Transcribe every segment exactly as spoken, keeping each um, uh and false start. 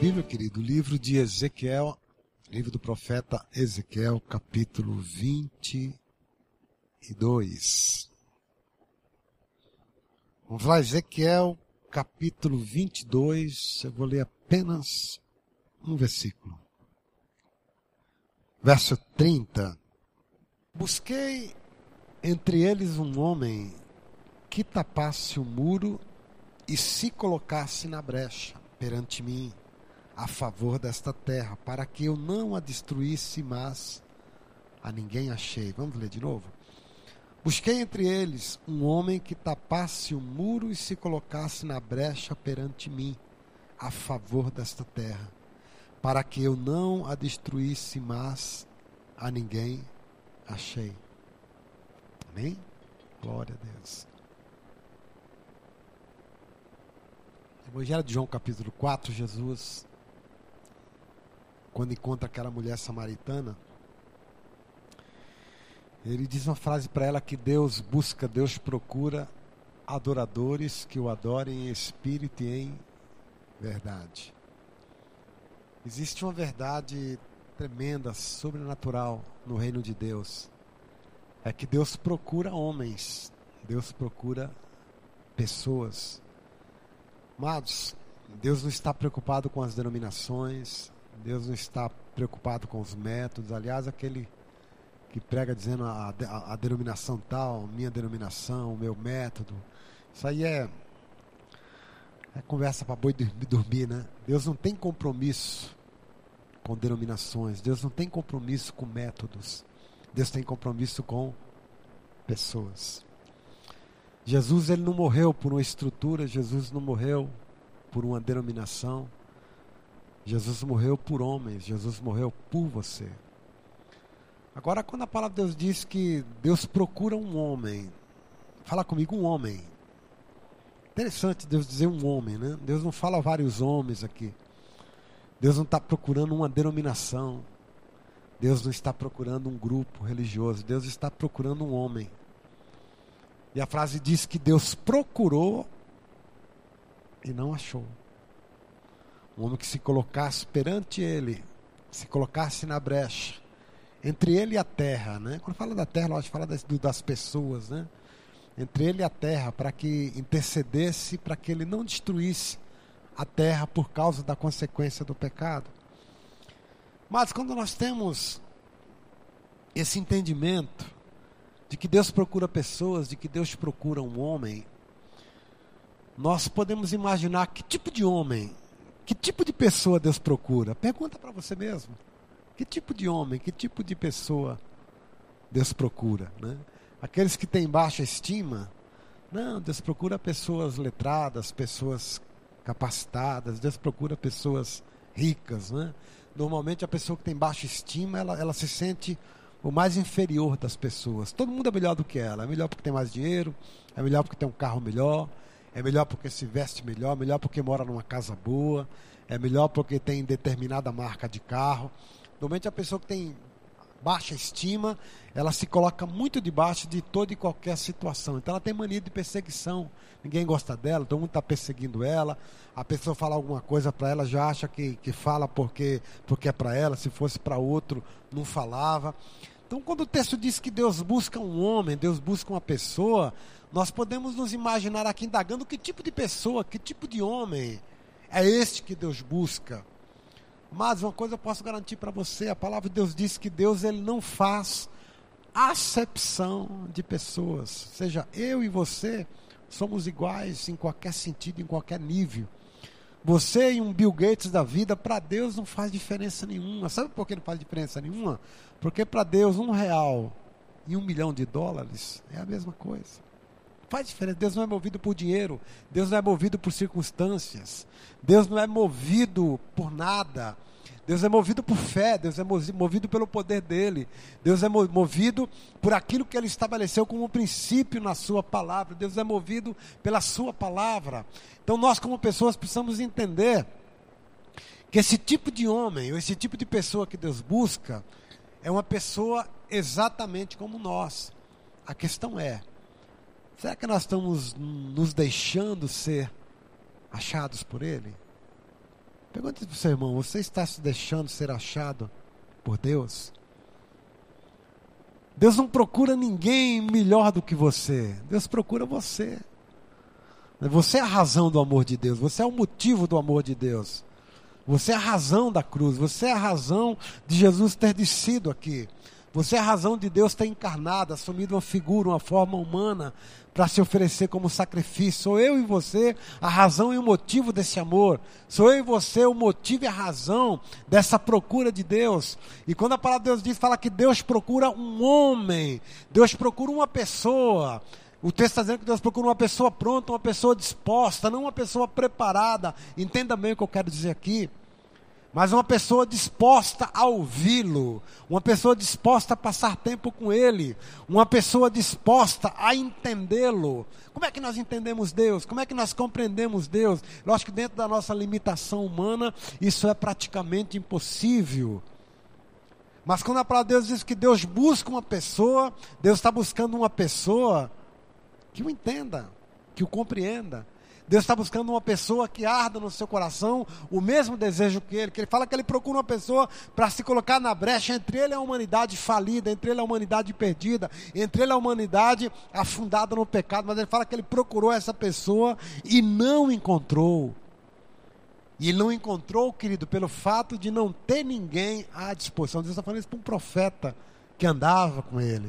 Bíblia, querido, livro de Ezequiel, livro do profeta Ezequiel, capítulo vinte e dois. Vamos lá, Ezequiel, capítulo vinte e dois, eu vou ler apenas um versículo. Verso trinta. Busquei entre eles um homem que tapasse o muro e se colocasse na brecha perante mim, a favor desta terra, para que eu não a destruísse, mas a ninguém achei. Vamos ler de novo? Busquei entre eles um homem que tapasse o muro e se colocasse na brecha perante mim, a favor desta terra, para que eu não a destruísse, mas a ninguém achei. Amém? Glória a Deus. Evangelho de João, capítulo quatro, Jesus, quando encontra aquela mulher samaritana, ele diz uma frase para ela que Deus busca, Deus procura adoradores que o adorem em espírito e em verdade. Existe uma verdade tremenda, sobrenatural no reino de Deus. É que Deus procura homens, Deus procura pessoas. Amados, Deus não está preocupado com as denominações, Deus não está preocupado com os métodos. Aliás, aquele que prega dizendo a, a, a denominação tal, minha denominação, o meu método, isso aí é, é conversa para boi dormir, né? Deus não tem compromisso com denominações, Deus não tem compromisso com métodos, Deus tem compromisso com pessoas. Jesus, ele não morreu por uma estrutura, Jesus não morreu por uma denominação, Jesus morreu por homens, Jesus morreu por você. Agora, quando a palavra de Deus diz que Deus procura um homem, fala comigo, um homem. Interessante Deus dizer um homem, né? Deus não fala vários homens aqui. Deus não está procurando uma denominação. Deus não está procurando um grupo religioso. Deus está procurando um homem. E a frase diz que Deus procurou e não achou. Um homem que se colocasse perante ele, se colocasse na brecha, entre ele e a terra, né? Quando fala da terra, nós fala das, das pessoas, né? Entre ele e a terra, para que intercedesse, para que ele não destruísse a terra por causa da consequência do pecado. Mas quando nós temos esse entendimento de que Deus procura pessoas, de que Deus procura um homem, nós podemos imaginar que tipo de homem, que tipo de pessoa Deus procura. Pergunta para você mesmo. Que tipo de homem, que tipo de pessoa Deus procura, né? Aqueles que têm baixa estima? Não, Deus procura pessoas letradas, pessoas capacitadas, Deus procura pessoas ricas, né? Normalmente a pessoa que tem baixa estima, ela, ela se sente o mais inferior das pessoas. Todo mundo é melhor do que ela. É melhor porque tem mais dinheiro, é melhor porque tem um carro melhor, é melhor porque se veste melhor, é melhor porque mora numa casa boa, é melhor porque tem determinada marca de carro. Normalmente a pessoa que tem baixa estima, ela se coloca muito debaixo de toda e qualquer situação. Então ela tem mania de perseguição. Ninguém gosta dela, todo mundo está perseguindo ela. A pessoa fala alguma coisa para ela, já acha que, que fala porque, porque é para ela, se fosse para outro, não falava. Então, quando o texto diz que Deus busca um homem, Deus busca uma pessoa, nós podemos nos imaginar aqui indagando que tipo de pessoa, que tipo de homem é este que Deus busca. Mas uma coisa eu posso garantir para você, a palavra de Deus diz que Deus, ele não faz acepção de pessoas. Ou seja, eu e você somos iguais em qualquer sentido, em qualquer nível. Você e um Bill Gates da vida, para Deus não faz diferença nenhuma. Sabe por que não faz diferença nenhuma? Porque para Deus um real e um milhão de dólares é a mesma coisa. Faz diferença. Deus não é movido por dinheiro, Deus não é movido por circunstâncias, Deus não é movido por nada. Deus é movido por fé, Deus é movido pelo poder dele, Deus é movido por aquilo que ele estabeleceu como princípio na sua palavra, Deus é movido pela sua palavra. Então nós, como pessoas, precisamos entender que esse tipo de homem, ou esse tipo de pessoa que Deus busca, é uma pessoa exatamente como nós. A questão é, será que nós estamos nos deixando ser achados por ele? Pergunta para o seu irmão: você está se deixando ser achado por Deus? Deus não procura ninguém melhor do que você. Deus procura você. Você é a razão do amor de Deus. Você é o motivo do amor de Deus. Você é a razão da cruz. Você é a razão de Jesus ter descido aqui. Você é a razão de Deus ter encarnado, assumido uma figura, uma forma humana, para se oferecer como sacrifício. Sou eu e você a razão e o motivo desse amor. Sou eu e você o motivo e a razão dessa procura de Deus. E quando a palavra de Deus diz, fala que Deus procura um homem, Deus procura uma pessoa. O texto está dizendo que Deus procura uma pessoa pronta, uma pessoa disposta, não uma pessoa preparada. Entenda bem o que eu quero dizer aqui. Mas uma pessoa disposta a ouvi-lo, uma pessoa disposta a passar tempo com ele, uma pessoa disposta a entendê-lo. Como é que nós entendemos Deus? Como é que nós compreendemos Deus? Lógico que dentro da nossa limitação humana, isso é praticamente impossível. Mas quando a palavra de Deus diz que Deus busca uma pessoa, Deus está buscando uma pessoa que o entenda, que o compreenda. Deus está buscando uma pessoa que arda no seu coração o mesmo desejo que ele. Que ele fala que ele procura uma pessoa para se colocar na brecha entre ele e a humanidade falida, entre ele e a humanidade perdida, entre ele e a humanidade afundada no pecado. Mas ele fala que ele procurou essa pessoa e não encontrou. E ele não encontrou, querido, pelo fato de não ter ninguém à disposição. Deus está falando isso para um profeta que andava com ele.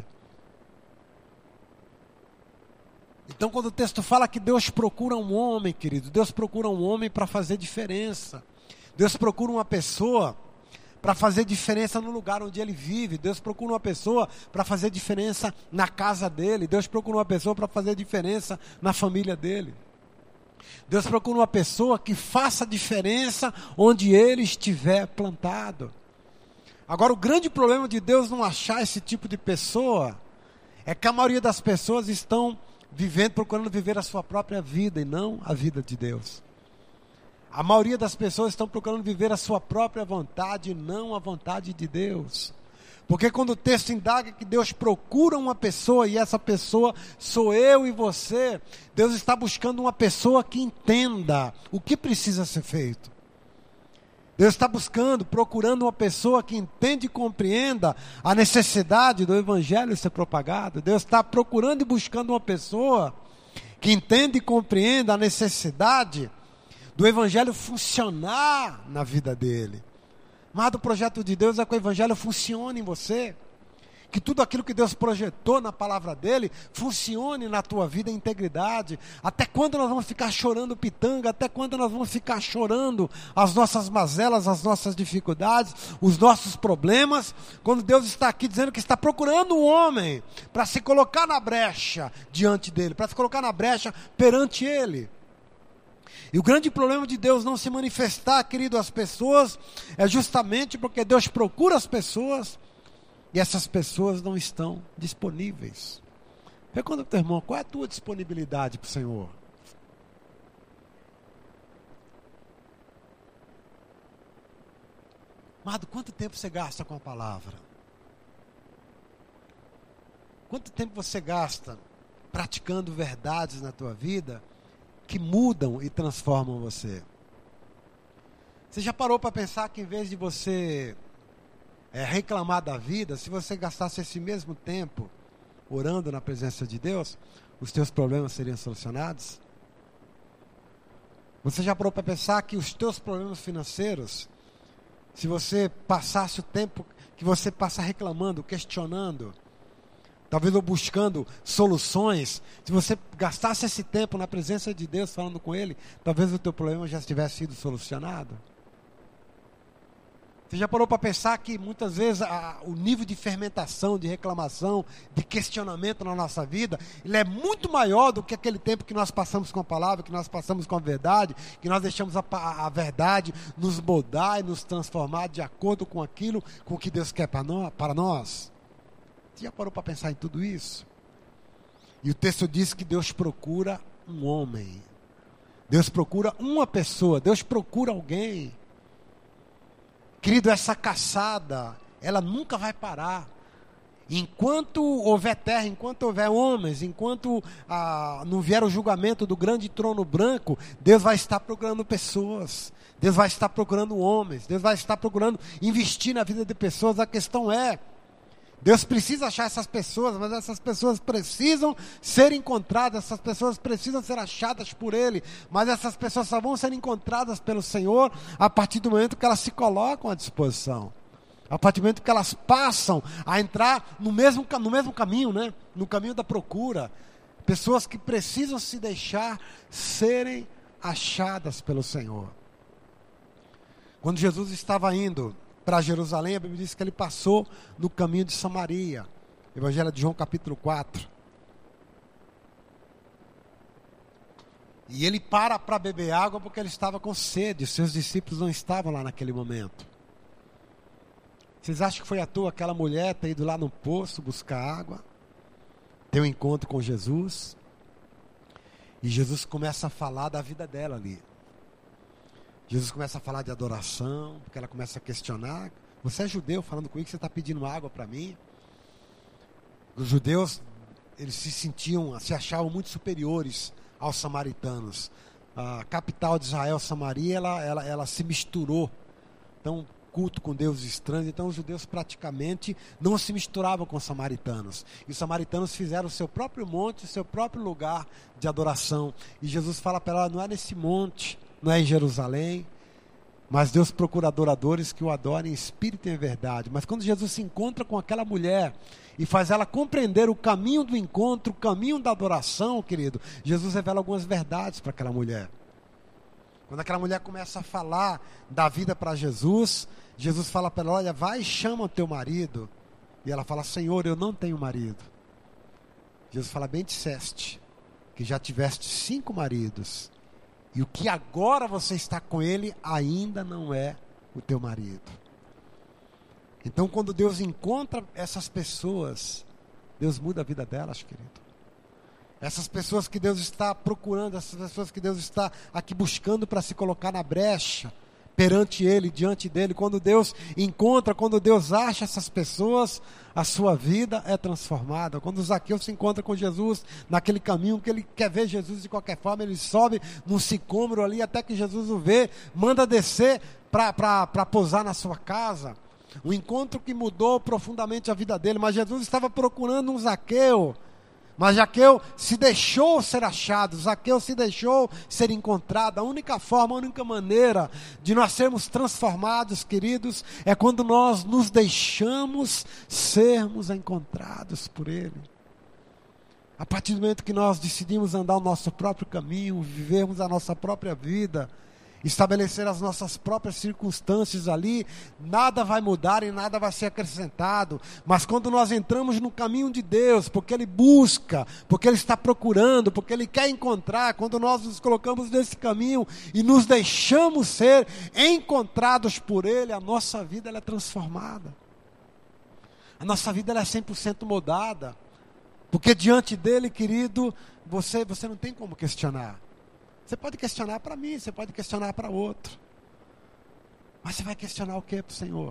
Então, quando o texto fala que Deus procura um homem, querido, Deus procura um homem para fazer diferença. Deus procura uma pessoa para fazer diferença no lugar onde ele vive. Deus procura uma pessoa para fazer diferença na casa dele. Deus procura uma pessoa para fazer diferença na família dele. Deus procura uma pessoa que faça diferença onde ele estiver plantado. Agora, o grande problema de Deus não achar esse tipo de pessoa é que a maioria das pessoas estão vivendo, procurando viver a sua própria vida e não a vida de Deus. A maioria das pessoas estão procurando viver a sua própria vontade e não a vontade de Deus. Porque quando o texto indaga que Deus procura uma pessoa e essa pessoa sou eu e você, Deus está buscando uma pessoa que entenda o que precisa ser feito. Deus está buscando, procurando uma pessoa que entende e compreenda a necessidade do evangelho ser propagado. Deus está procurando e buscando uma pessoa que entende e compreenda a necessidade do evangelho funcionar na vida dele. Mas o projeto de Deus é que o evangelho funcione em você. Que tudo aquilo que Deus projetou na palavra dele funcione na tua vida em integridade. Até quando nós vamos ficar chorando pitanga? Até quando nós vamos ficar chorando as nossas mazelas, as nossas dificuldades, os nossos problemas? Quando Deus está aqui dizendo que está procurando um homem para se colocar na brecha diante dele, para se colocar na brecha perante ele. E o grande problema de Deus não se manifestar, querido, às pessoas, é justamente porque Deus procura as pessoas e essas pessoas não estão disponíveis. Pergunta para o teu irmão, qual é a tua disponibilidade para o Senhor? Amado, quanto tempo você gasta com a palavra? Quanto tempo você gasta praticando verdades na tua vida que mudam e transformam você? Você já parou para pensar que em vez de você É, reclamar da vida, se você gastasse esse mesmo tempo orando na presença de Deus, os teus problemas seriam solucionados? Você já parou para pensar que os teus problemas financeiros, se você passasse o tempo que você passa reclamando, questionando, talvez ou buscando soluções, se você gastasse esse tempo na presença de Deus falando com Ele, talvez o teu problema já tivesse sido solucionado? Você já parou para pensar que muitas vezes a, o nível de fermentação, de reclamação, de questionamento na nossa vida, ele é muito maior do que aquele tempo que nós passamos com a palavra, que nós passamos com a verdade, que nós deixamos a, a verdade nos moldar e nos transformar de acordo com aquilo, com o que Deus quer para nós, para nós? Você já parou para pensar em tudo isso? E o texto diz que Deus procura um homem. Deus procura uma pessoa, Deus procura alguém. Querido, essa caçada, ela nunca vai parar. Enquanto houver terra, enquanto houver homens, enquanto ah, não vier o julgamento do grande trono branco, Deus vai estar procurando pessoas, Deus vai estar procurando homens, Deus vai estar procurando investir na vida de pessoas. A questão é, Deus precisa achar essas pessoas, mas essas pessoas precisam ser encontradas, essas pessoas precisam ser achadas por Ele, mas essas pessoas só vão ser encontradas pelo Senhor a partir do momento que elas se colocam à disposição. A partir do momento que elas passam a entrar no mesmo, no mesmo caminho, né? No caminho da procura. Pessoas que precisam se deixar serem achadas pelo Senhor. Quando Jesus estava indo para Jerusalém, a Bíblia diz que ele passou no caminho de Samaria. Evangelho de João capítulo quatro. E ele para para beber água porque ele estava com sede. Os seus discípulos não estavam lá naquele momento. Vocês acham que foi à toa aquela mulher ter ido lá no poço buscar água? Ter um encontro com Jesus? E Jesus começa a falar da vida dela ali. Jesus começa a falar de adoração, porque ela começa a questionar. Você é judeu falando comigo que você está pedindo água para mim? Os judeus, eles se sentiam, se achavam muito superiores aos samaritanos. A capital de Israel, Samaria, ela, ela, ela se misturou. Então, culto com deuses estranhos, então os judeus praticamente não se misturavam com os samaritanos. E os samaritanos fizeram o seu próprio monte, o seu próprio lugar de adoração. E Jesus fala para ela, não é nesse monte, não é em Jerusalém, mas Deus procura adoradores que o adorem em espírito e em verdade. Mas quando Jesus se encontra com aquela mulher e faz ela compreender o caminho do encontro, o caminho da adoração, querido, Jesus revela algumas verdades para aquela mulher. Quando aquela mulher começa a falar da vida para Jesus, Jesus fala para ela, olha, vai e chama o teu marido. E ela fala, Senhor, eu não tenho marido. Jesus fala, bem disseste, que já tiveste cinco maridos. E o que agora você está com ele ainda não é o teu marido. Então quando Deus encontra essas pessoas, Deus muda a vida delas, querido. Essas pessoas que Deus está procurando, essas pessoas que Deus está aqui buscando para se colocar na brecha, perante Ele, diante dEle. Quando Deus encontra, quando Deus acha essas pessoas, a sua vida é transformada. Quando Zaqueu se encontra com Jesus, naquele caminho que ele quer ver Jesus de qualquer forma, ele sobe num sicômoro ali, até que Jesus o vê, manda descer para pousar na sua casa. Um encontro que mudou profundamente a vida dele, mas Jesus estava procurando um Zaqueu. Mas Zaqueu se deixou ser achado, Zaqueu se deixou ser encontrado. A única forma, a única maneira de nós sermos transformados, queridos, é quando nós nos deixamos sermos encontrados por Ele. A partir do momento que nós decidimos andar o nosso próprio caminho, vivermos a nossa própria vida, estabelecer as nossas próprias circunstâncias ali, nada vai mudar e nada vai ser acrescentado. Mas quando nós entramos no caminho de Deus, porque Ele busca, porque Ele está procurando, porque Ele quer encontrar, quando nós nos colocamos nesse caminho e nos deixamos ser encontrados por Ele, a nossa vida ela é transformada. A nossa vida ela é cem por cento mudada. Porque diante dEle, querido, você, você não tem como questionar. Você pode questionar para mim, você pode questionar para outro. Mas você vai questionar o que para o Senhor?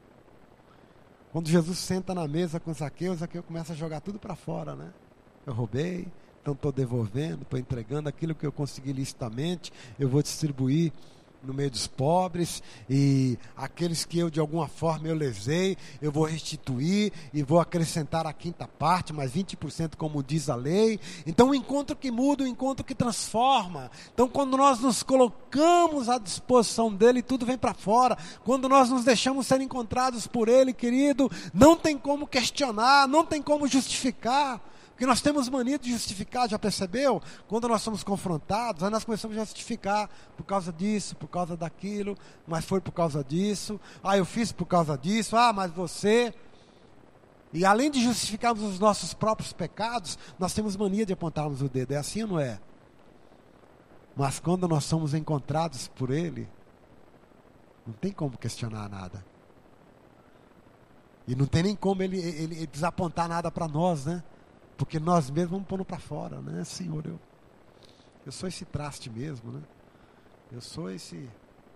Quando Jesus senta na mesa com Zaqueu, Zaqueu começa a jogar tudo para fora, né? Eu roubei, então estou devolvendo, estou entregando aquilo que eu consegui licitamente, eu vou distribuir no meio dos pobres, e aqueles que eu de alguma forma eu lesei, eu vou restituir e vou acrescentar a quinta parte, mais vinte por cento como diz a lei. Então um encontro que muda, um encontro que transforma. Então quando nós nos colocamos à disposição dele, tudo vem para fora. Quando nós nos deixamos ser encontrados por ele, querido, não tem como questionar, não tem como justificar. Porque nós temos mania de justificar, já percebeu? Quando nós somos confrontados, aí nós começamos a justificar por causa disso, por causa daquilo, mas foi por causa disso, ah, eu fiz por causa disso, ah, mas você... E além de justificarmos os nossos próprios pecados, nós temos mania de apontarmos o dedo, é assim ou não é? Mas quando nós somos encontrados por Ele, não tem como questionar nada. E não tem nem como Ele, ele, ele desapontar nada para nós, né? Porque nós mesmos vamos pondo para fora, né? Senhor, eu, eu sou esse traste mesmo, né? Eu sou esse,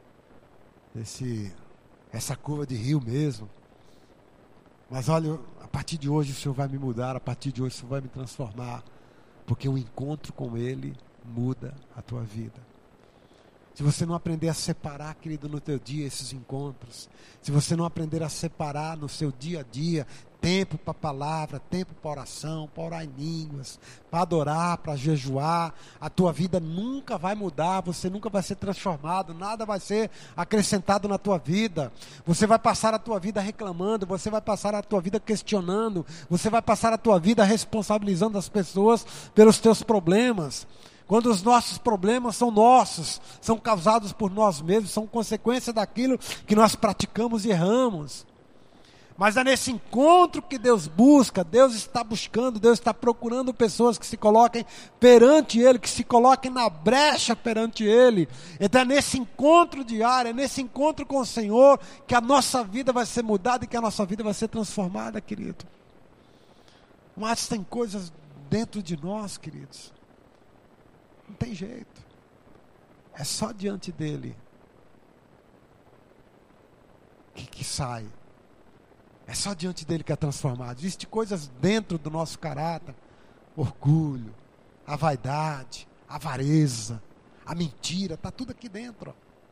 esse, essa curva de rio mesmo. Mas olha, a partir de hoje o Senhor vai me mudar, a partir de hoje o Senhor vai me transformar, porque o encontro com Ele muda a tua vida. Se você não aprender a separar, querido, no teu dia esses encontros, se você não aprender a separar no seu dia a dia, tempo para a palavra, tempo para oração, para orar em línguas, para adorar, para jejuar, a tua vida nunca vai mudar, você nunca vai ser transformado, nada vai ser acrescentado na tua vida. Você vai passar a tua vida reclamando, você vai passar a tua vida questionando, você vai passar a tua vida responsabilizando as pessoas pelos teus problemas. Quando os nossos problemas são nossos, são causados por nós mesmos, são consequência daquilo que nós praticamos e erramos. Mas é nesse encontro que Deus busca, Deus está buscando, Deus está procurando pessoas que se coloquem perante Ele, que se coloquem na brecha perante Ele. Então é nesse encontro diário, é nesse encontro com o Senhor, que a nossa vida vai ser mudada e que a nossa vida vai ser transformada, querido. Mas tem coisas dentro de nós, queridos. Não tem jeito. É só diante dele que, que sai. É só diante dele que é transformado. Existem coisas dentro do nosso caráter. Orgulho, a vaidade, a avareza, a mentira. Está tudo aqui dentro.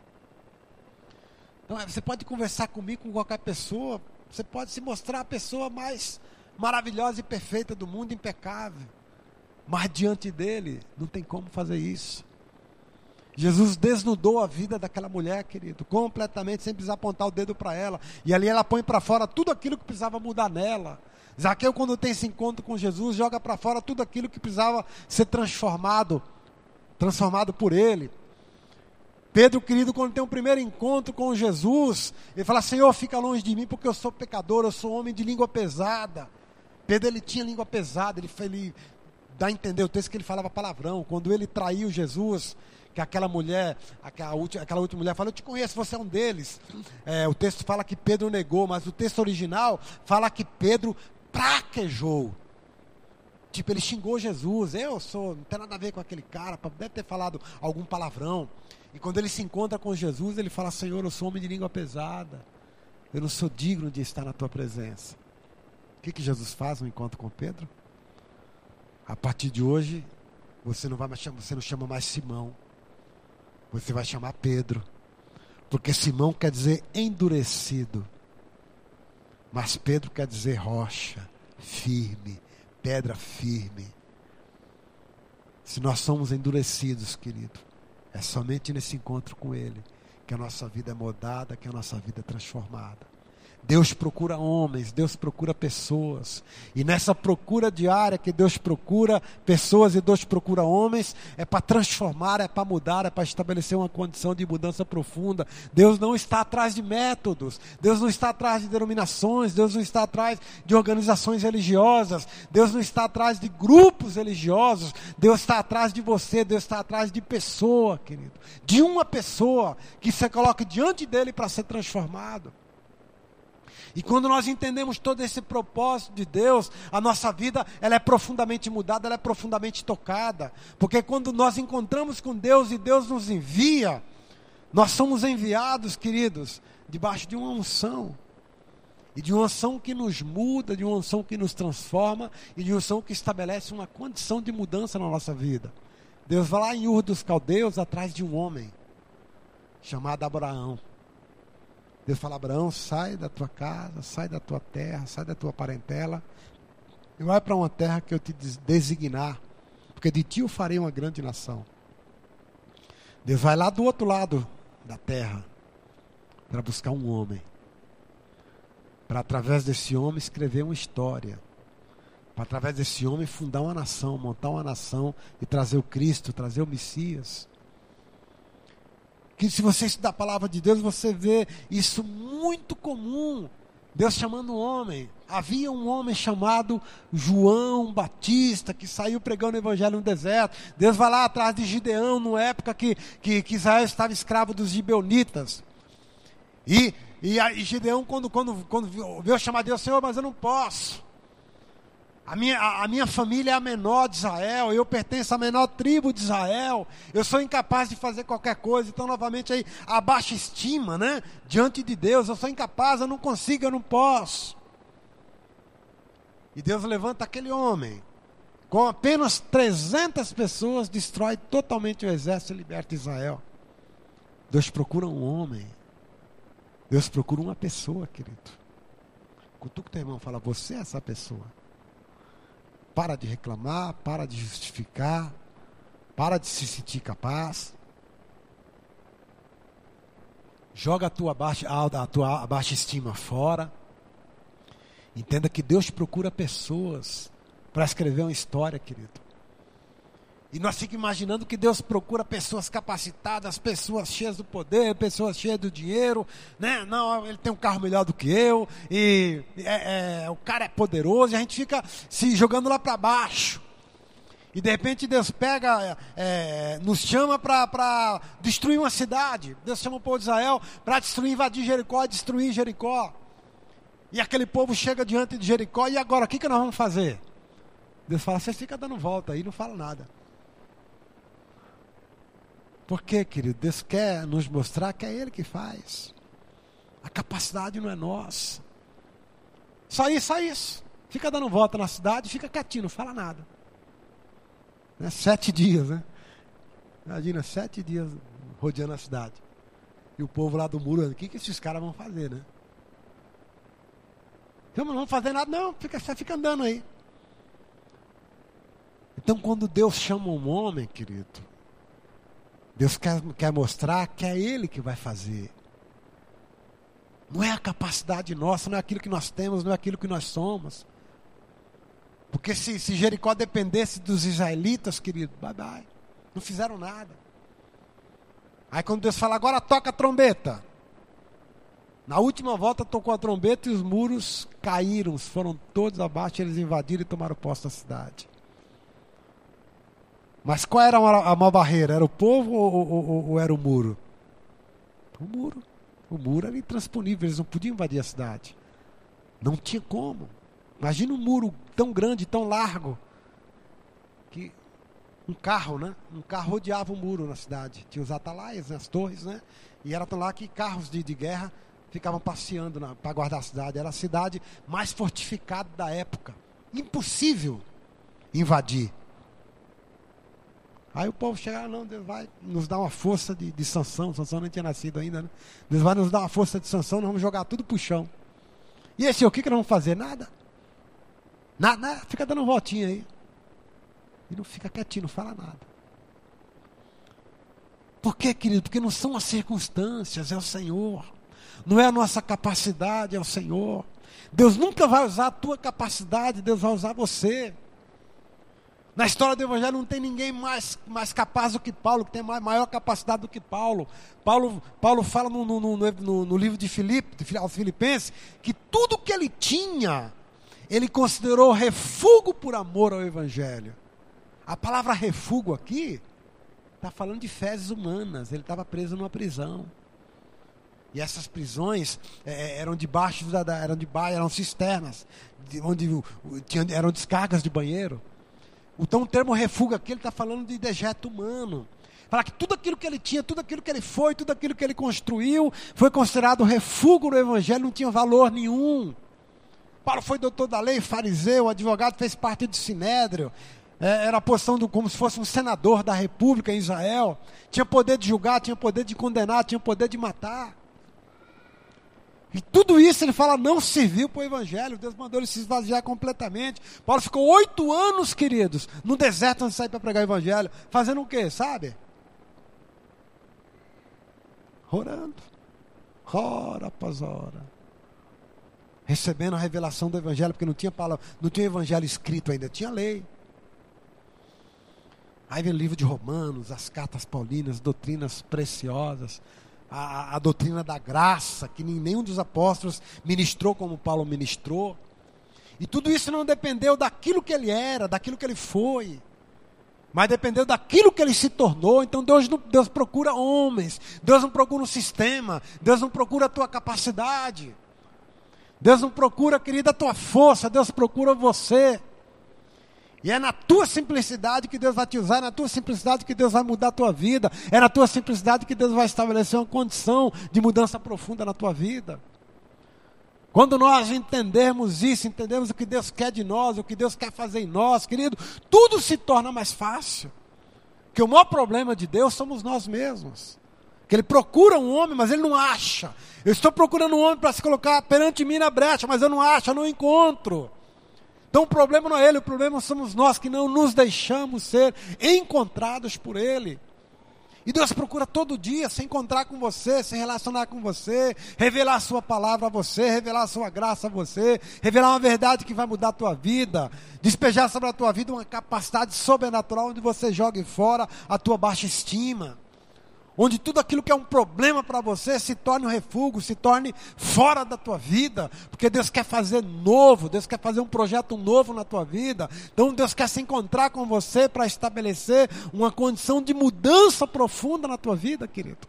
Então você pode conversar comigo, com qualquer pessoa. Você pode se mostrar a pessoa mais maravilhosa e perfeita do mundo, impecável. Mas diante dele, não tem como fazer isso. Jesus desnudou a vida daquela mulher, querido, completamente, sem precisar apontar o dedo para ela. E ali ela põe para fora tudo aquilo que precisava mudar nela. Zaqueu, quando tem esse encontro com Jesus, joga para fora tudo aquilo que precisava ser transformado, transformado por ele. Pedro, querido, quando tem um primeiro encontro com Jesus, ele fala: Senhor, fica longe de mim, porque eu sou pecador, eu sou homem de língua pesada. Pedro, ele tinha língua pesada, ele, ele dá a entender o texto que ele falava palavrão. Quando ele traiu Jesus, que aquela mulher, aquela última, aquela última mulher fala: eu te conheço, você é um deles. É, o texto fala que Pedro negou, mas o texto original fala que Pedro praquejou. Tipo, ele xingou Jesus. Eu sou, não tem nada a ver com aquele cara, deve ter falado algum palavrão. E quando ele se encontra com Jesus, ele fala: Senhor, eu sou homem de língua pesada, eu não sou digno de estar na tua presença. O que, que Jesus faz no encontro com Pedro? A partir de hoje, você não vai mais chamar, você não chama mais Simão, você vai chamar Pedro, porque Simão quer dizer endurecido, mas Pedro quer dizer rocha, firme, pedra firme. Se nós somos endurecidos, querido, é somente nesse encontro com Ele que a nossa vida é mudada, que a nossa vida é transformada. Deus procura homens, Deus procura pessoas. E nessa procura diária que Deus procura pessoas e Deus procura homens, é para transformar, é para mudar, é para estabelecer uma condição de mudança profunda. Deus não está atrás de métodos, Deus não está atrás de denominações, Deus não está atrás de organizações religiosas, Deus não está atrás de grupos religiosos, Deus está atrás de você, Deus está atrás de pessoa, querido. De uma pessoa que você coloca diante dele para ser transformado. E quando nós entendemos todo esse propósito de Deus, a nossa vida ela é profundamente mudada, ela é profundamente tocada. Porque quando nós encontramos com Deus e Deus nos envia, nós somos enviados, queridos, debaixo de uma unção. E de uma unção que nos muda, de uma unção que nos transforma, e de uma unção que estabelece uma condição de mudança na nossa vida. Deus vai lá em Ur dos Caldeus atrás de um homem chamado Abraão. Deus fala: Abraão, sai da tua casa, sai da tua terra, sai da tua parentela e vai para uma terra que eu te designar, porque de ti eu farei uma grande nação. Deus vai lá do outro lado da terra para buscar um homem, para através desse homem escrever uma história, para através desse homem fundar uma nação, montar uma nação e trazer o Cristo, trazer o Messias. Que se você estudar a palavra de Deus, você vê isso muito comum. Deus chamando um homem. Havia um homem chamado João Batista, que saiu pregando o evangelho no deserto. Deus vai lá atrás de Gideão, numa época que, que, que Israel estava escravo dos gibeonitas. E, e, e Gideão, quando, quando, quando veio chamar Deus: Senhor, mas eu não posso. A minha, a, a minha família é a menor de Israel, eu pertenço à menor tribo de Israel, eu sou incapaz de fazer qualquer coisa. Então novamente aí a baixa estima, né? Diante de Deus, eu sou incapaz, eu não consigo, eu não posso. E Deus levanta aquele homem. Com apenas trezentas pessoas, destrói totalmente o exército e liberta Israel. Deus procura um homem. Deus procura uma pessoa, querido. Cutuca o teu irmão e fala, você é essa pessoa. Para de reclamar, para de justificar, para de se sentir capaz. Joga a tua baixa, a tua baixa estima fora. Entenda que Deus procura pessoas para escrever uma história, querido. E nós ficamos imaginando que Deus procura pessoas capacitadas, pessoas cheias do poder, pessoas cheias do dinheiro, né? Não, ele tem um carro melhor do que eu, e é, é, o cara é poderoso, e a gente fica se jogando lá para baixo. E de repente Deus pega, é, nos chama para destruir uma cidade. Deus chama o povo de Israel para destruir, invadir Jericó, destruir Jericó. E aquele povo chega diante de Jericó, e agora, o que, que nós vamos fazer? Deus fala, você fica dando volta aí, não fala nada. Por quê, querido? Deus quer nos mostrar que é Ele que faz. A capacidade não é nossa. Só isso, só isso. Fica dando volta na cidade, fica quietinho, não fala nada. Né? Sete dias, né? Imagina, sete dias rodeando a cidade. E o povo lá do muro, o que, que esses caras vão fazer, né? Não vamos fazer nada, não, fica, você fica andando aí. Então, quando Deus chama um homem, querido, Deus quer, quer mostrar que é Ele que vai fazer. Não é a capacidade nossa, não é aquilo que nós temos, não é aquilo que nós somos. Porque se, se Jericó dependesse dos israelitas, querido, bye bye, não fizeram nada. Aí quando Deus fala, agora toca a trombeta. Na última volta tocou a trombeta e os muros caíram, foram todos abaixo, eles invadiram e tomaram posse da cidade. Mas qual era a maior barreira? Era o povo ou, ou, ou, ou era o muro? O muro. O muro era intransponível, eles não podiam invadir a cidade. Não tinha como. Imagina um muro tão grande, tão largo, que um carro, né? Um carro rodeava o muro na cidade. Tinha os atalaias, né? As torres, né? E era tão lá que carros de, de guerra ficavam passeando para guardar a cidade. Era a cidade mais fortificada da época. Impossível invadir. Aí o povo chega, não, Deus vai nos dar uma força de, de Sansão. Sansão não tinha nascido ainda, né? Deus vai nos dar uma força de Sansão, nós vamos jogar tudo pro chão. E esse, o que que nós vamos fazer? Nada. Nada, nada, fica dando voltinha aí. E não fica quietinho, não fala nada. Por quê, querido? Porque não são as circunstâncias, é o Senhor. Não é a nossa capacidade, é o Senhor. Deus nunca vai usar a tua capacidade, Deus vai usar você. Na história do Evangelho não tem ninguém mais, mais capaz do que Paulo, que tem maior capacidade do que Paulo. Paulo, Paulo fala no, no, no, no, no livro de Filipe, de Filipenses, que tudo que ele tinha, ele considerou refúgio por amor ao Evangelho. A palavra refúgio aqui está falando de fezes humanas. Ele estava preso numa prisão. E essas prisões é, eram debaixo da, da, eram, de baixo, eram cisternas, de, onde tinha, eram descargas de banheiro. Então o termo refúgio aqui, ele está falando de dejeto humano. Fala que tudo aquilo que ele tinha, tudo aquilo que ele foi, tudo aquilo que ele construiu, foi considerado refúgio no Evangelho, não tinha valor nenhum. Paulo foi doutor da lei, fariseu, advogado, fez parte do Sinédrio. É, era a posição do, como se fosse um senador da república em Israel. Tinha poder de julgar, tinha poder de condenar, tinha poder de matar. E tudo isso ele fala, não serviu para o Evangelho. Deus mandou ele se esvaziar completamente. Paulo ficou oito anos, queridos, no deserto antes de sair para pregar o Evangelho. Fazendo o quê, sabe? Orando. Hora após hora. Recebendo a revelação do Evangelho, porque não tinha, palavra, não tinha Evangelho escrito ainda, tinha lei. Aí vem o livro de Romanos, as cartas paulinas, doutrinas preciosas. A, a doutrina da graça, que nenhum dos apóstolos ministrou como Paulo ministrou. E tudo isso não dependeu daquilo que ele era, daquilo que ele foi, mas dependeu daquilo que ele se tornou. Então Deus, não, Deus procura homens, Deus não procura um sistema, Deus não procura a tua capacidade, Deus não procura, querida, a tua força, Deus procura você. E é na tua simplicidade que Deus vai te usar, é na tua simplicidade que Deus vai mudar a tua vida, é na tua simplicidade que Deus vai estabelecer uma condição de mudança profunda na tua vida. Quando nós entendemos isso, entendemos o que Deus quer de nós, o que Deus quer fazer em nós, querido, tudo se torna mais fácil. Porque o maior problema de Deus somos nós mesmos. Que Ele procura um homem, mas Ele não acha. Eu estou procurando um homem para se colocar perante mim na brecha, mas eu não acho, eu não encontro. Então o problema não é Ele, o problema somos nós que não nos deixamos ser encontrados por Ele. E Deus procura todo dia se encontrar com você, se relacionar com você, revelar a sua palavra a você, revelar a sua graça a você, revelar uma verdade que vai mudar a tua vida, despejar sobre a tua vida uma capacidade sobrenatural onde você jogue fora a tua baixa estima. Onde tudo aquilo que é um problema para você se torne um refúgio, se torne fora da tua vida. Porque Deus quer fazer novo, Deus quer fazer um projeto novo na tua vida. Então Deus quer se encontrar com você para estabelecer uma condição de mudança profunda na tua vida, querido.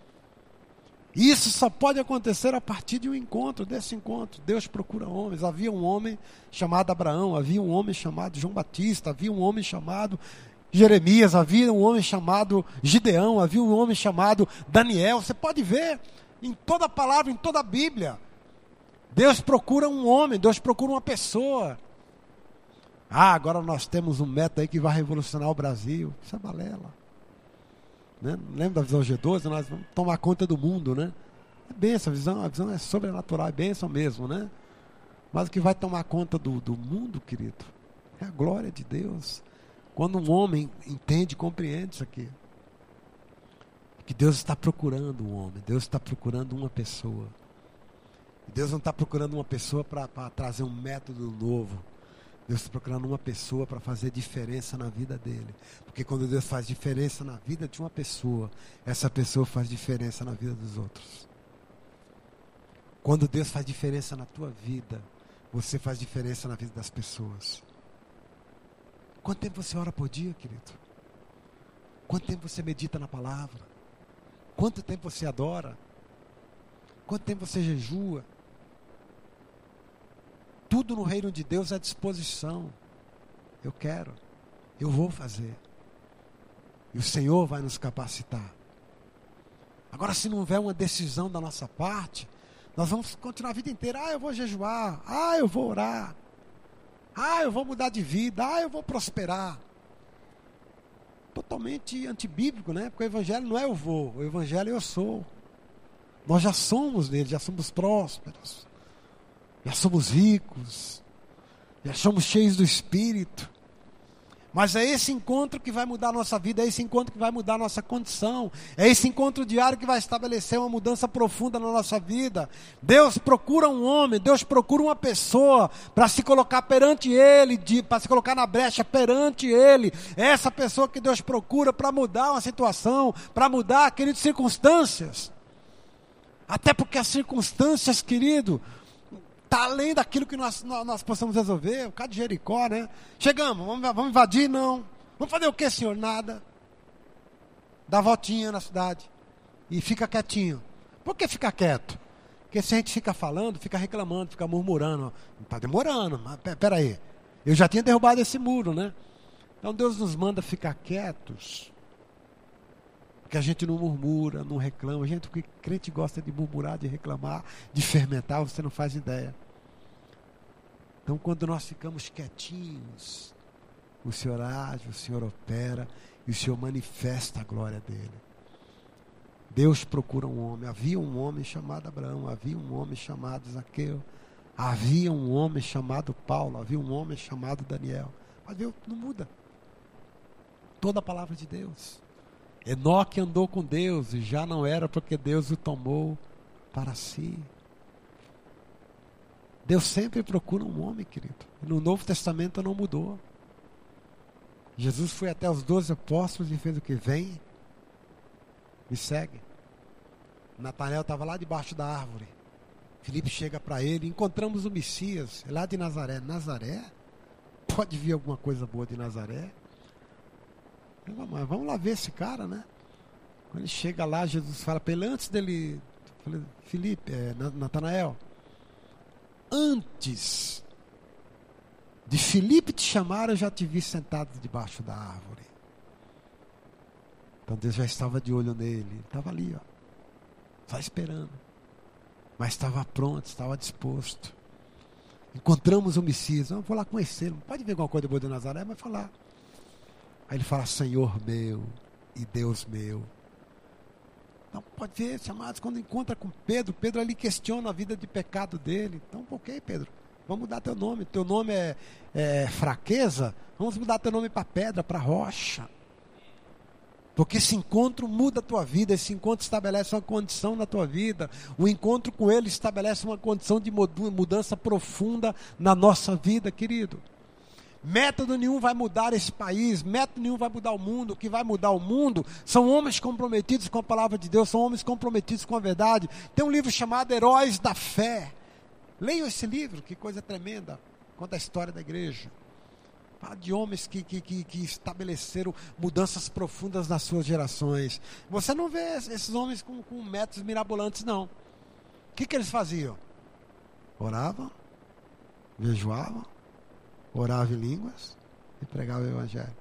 E isso só pode acontecer a partir de um encontro, desse encontro. Deus procura homens. Havia um homem chamado Abraão, havia um homem chamado João Batista, havia um homem chamado Jeremias, havia um homem chamado Gideão, havia um homem chamado Daniel. Você pode ver em toda a palavra, em toda a Bíblia, Deus procura um homem, Deus procura uma pessoa. Ah, agora nós temos um método aí que vai revolucionar o Brasil. Isso é balela, né? Lembra da visão G doze? Nós vamos tomar conta do mundo, né? É bênção, a visão, a visão é sobrenatural, é bênção mesmo, né? Mas o que vai tomar conta do, do mundo, querido, é a glória de Deus. Quando um homem entende, compreende isso aqui. Que Deus está procurando um homem, Deus está procurando uma pessoa. Deus não está procurando uma pessoa para trazer um método novo. Deus está procurando uma pessoa para fazer diferença na vida dele. Porque quando Deus faz diferença na vida de uma pessoa, essa pessoa faz diferença na vida dos outros. Quando Deus faz diferença na tua vida, você faz diferença na vida das pessoas. Quanto tempo você ora por dia, querido? Quanto tempo você medita na palavra? Quanto tempo você adora? Quanto tempo você jejua? Tudo no reino de Deus é disposição. Eu quero, eu vou fazer. E o Senhor vai nos capacitar. Agora, se não houver uma decisão da nossa parte, nós vamos continuar a vida inteira. Ah, eu vou jejuar. Ah, eu vou orar. Ah, eu vou mudar de vida. Ah, eu vou prosperar. Totalmente antibíblico, né? Porque o evangelho não é eu vou, o evangelho é eu sou. Nós já somos nele, já somos prósperos, já somos ricos, já somos cheios do Espírito. Mas é esse encontro que vai mudar a nossa vida, é esse encontro que vai mudar a nossa condição, é esse encontro diário que vai estabelecer uma mudança profunda na nossa vida. Deus procura um homem, Deus procura uma pessoa para se colocar perante Ele, para se colocar na brecha perante Ele. É essa pessoa que Deus procura para mudar uma situação, para mudar, querido, circunstâncias. Até porque as circunstâncias, querido, está além daquilo que nós, nós, nós possamos resolver. O caso de Jericó, né? Chegamos, vamos, vamos invadir? Não. Vamos fazer o que, Senhor? Nada. Dá voltinha na cidade e fica quietinho. Por que ficar quieto? Porque se a gente fica falando, fica reclamando, fica murmurando. Está demorando, mas pera aí. Eu já tinha derrubado esse muro, né? Então Deus nos manda ficar quietos. Porque a gente não murmura, não reclama. Gente, o que crente gosta de murmurar, de reclamar, de fermentar, você não faz ideia. Então, quando nós ficamos quietinhos, o Senhor age, o Senhor opera e o Senhor manifesta a glória dele. Deus procura um homem. Havia um homem chamado Abraão, havia um homem chamado Zaqueu, havia um homem chamado Paulo, havia um homem chamado Daniel. Mas Deus não muda. Toda a palavra de Deus. Enoque andou com Deus e já não era porque Deus o tomou para si. Deus sempre procura um homem, querido. No Novo Testamento não mudou. Jesus foi até os doze apóstolos e fez o que? Vem, me segue. Natanael estava lá debaixo da árvore. Filipe chega para ele, encontramos o Messias, lá de Nazaré. Nazaré? Pode vir alguma coisa boa de Nazaré? Mas vamos lá ver esse cara, né? Quando ele chega lá, Jesus fala para ele, antes dele, falei, Filipe, é, Natanael, antes de Filipe te chamar, eu já te vi sentado debaixo da árvore. Então Deus já estava de olho nele, ele estava ali, ó, só esperando. mas estava pronto, estava disposto. Encontramos o Messias, não, vou lá conhecê-lo, pode ver alguma coisa boa de Nazaré, vai falar. Aí ele fala, Senhor meu e Deus meu. Então pode ver, chamados, quando encontra com Pedro, Pedro ali questiona a vida de pecado dele. Então, ok, Pedro, vamos mudar teu nome, teu nome é, é fraqueza, vamos mudar teu nome para pedra, para rocha. Porque esse encontro muda a tua vida, esse encontro estabelece uma condição na tua vida. O encontro com Ele estabelece uma condição de mudança profunda na nossa vida, querido. Método nenhum vai mudar esse país, método nenhum vai mudar o mundo. O que vai mudar o mundo são homens comprometidos com a palavra de Deus, são homens comprometidos com a verdade. Tem um livro chamado Heróis da Fé. Leiam esse livro, que coisa tremenda. Conta a história da igreja. Fala de homens que, que, que, que estabeleceram mudanças profundas nas suas gerações. Você não vê esses homens com, com métodos mirabolantes, não. O que, que eles faziam? Oravam, jejuavam, oravam em línguas e pregavam o evangelho.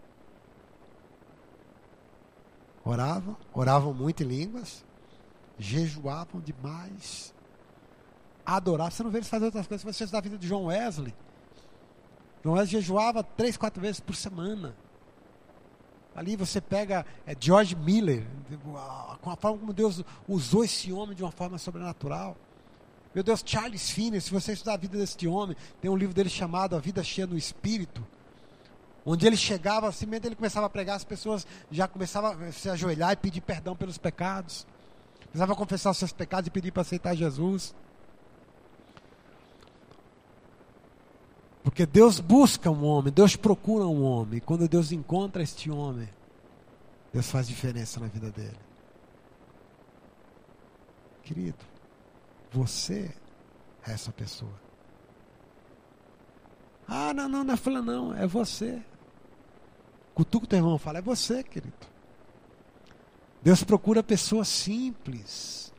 Oravam, oravam muito em línguas, jejuavam demais, adoravam. Você não vê eles fazer outras coisas. Se você estudar a vida de John Wesley, John Wesley jejuava três, quatro vezes por semana. Ali você pega é, George Miller, com a forma como Deus usou esse homem de uma forma sobrenatural. Meu Deus, Charles Finney, se você estudar a vida desse homem, tem um livro dele chamado A Vida Cheia no Espírito, onde ele chegava, assim, mesmo ele começava a pregar, as pessoas já começavam a se ajoelhar e pedir perdão pelos pecados. Começava a confessar os seus pecados e pedir para aceitar Jesus. Porque Deus busca um homem, Deus procura um homem. Quando Deus encontra este homem, Deus faz diferença na vida dele. Querido, você é essa pessoa. Ah, não, não, não é fulano, não, é você. Cutuca o teu irmão, fala, é você, querido. Deus procura pessoas simples.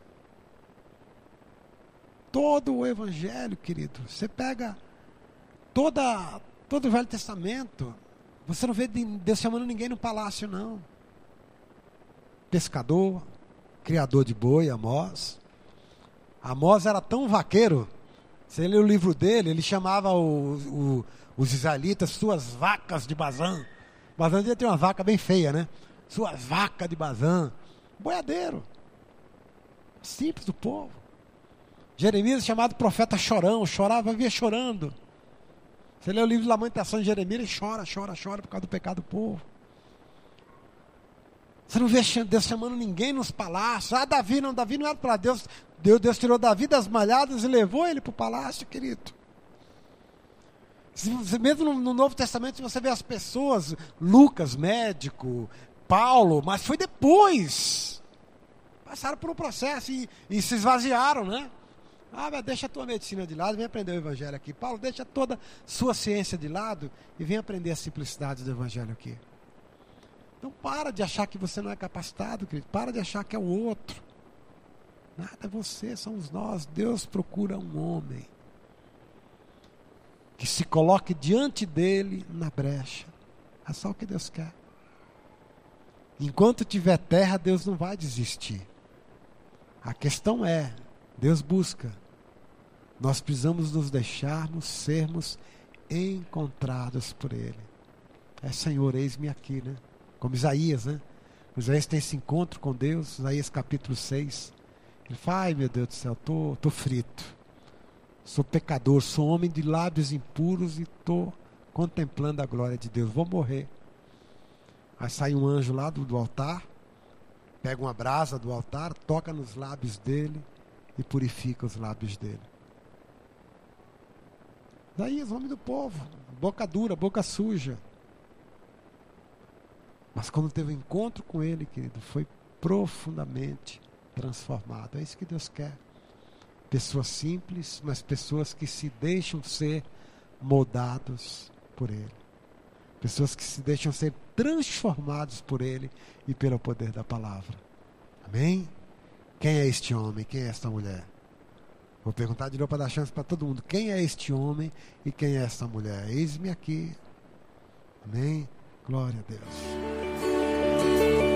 Todo o evangelho, querido, você pega toda, todo o Velho Testamento, você não vê Deus chamando ninguém no palácio, não. Pescador, criador de boi, Amós. Amós era tão vaqueiro, você lê o livro dele, ele chamava o, o, os israelitas suas vacas de Bazã. Bazã devia ter uma vaca bem feia, né? Suas vacas de Bazã. Boiadeiro. Simples do povo. Jeremias, chamado profeta chorão, chorava, vivia chorando. Você lê o livro de Lamentações de Jeremias, ele chora, chora, chora por causa do pecado do povo. Você não vê Deus chamando ninguém nos palácios. Ah, Davi, não, Davi não era para Deus. Deus. Deus tirou Davi das malhadas e levou ele para o palácio, querido. Mesmo no, no Novo Testamento, você vê as pessoas, Lucas, médico, Paulo, mas foi depois. Passaram por um processo e, e se esvaziaram, né? Ah, mas deixa a tua medicina de lado, vem aprender o evangelho aqui. Paulo, deixa toda a sua ciência de lado e vem aprender a simplicidade do evangelho aqui. Então para de achar que você não é capacitado, querido. Para de achar que é o outro. Nada é você, somos nós. Deus procura um homem que se coloque diante dele na brecha. É só o que Deus quer. Enquanto tiver terra, Deus não vai desistir. A questão é, Deus busca. Nós precisamos nos deixarmos sermos encontrados por Ele. É, Senhor, eis-me aqui, né? Como Isaías, né? Isaías tem esse encontro com Deus, Isaías capítulo seis. Ele fala, ai meu Deus do céu, tô, tô frito. Sou pecador, sou homem de lábios impuros e estou contemplando a glória de Deus. Vou morrer. Aí sai um anjo lá do, do altar, pega uma brasa do altar, toca nos lábios dele e purifica os lábios dele. Daí os homens do povo, boca dura, boca suja. Mas quando teve um encontro com ele, querido, foi profundamente transformado. É isso que Deus quer. Pessoas simples, mas pessoas que se deixam ser moldados por Ele. Pessoas que se deixam ser transformados por Ele e pelo poder da palavra. Amém? Quem é este homem? Quem é esta mulher? Vou perguntar de novo para dar chance para todo mundo. Quem é este homem e quem é esta mulher? Eis-me aqui. Amém? Glória a Deus.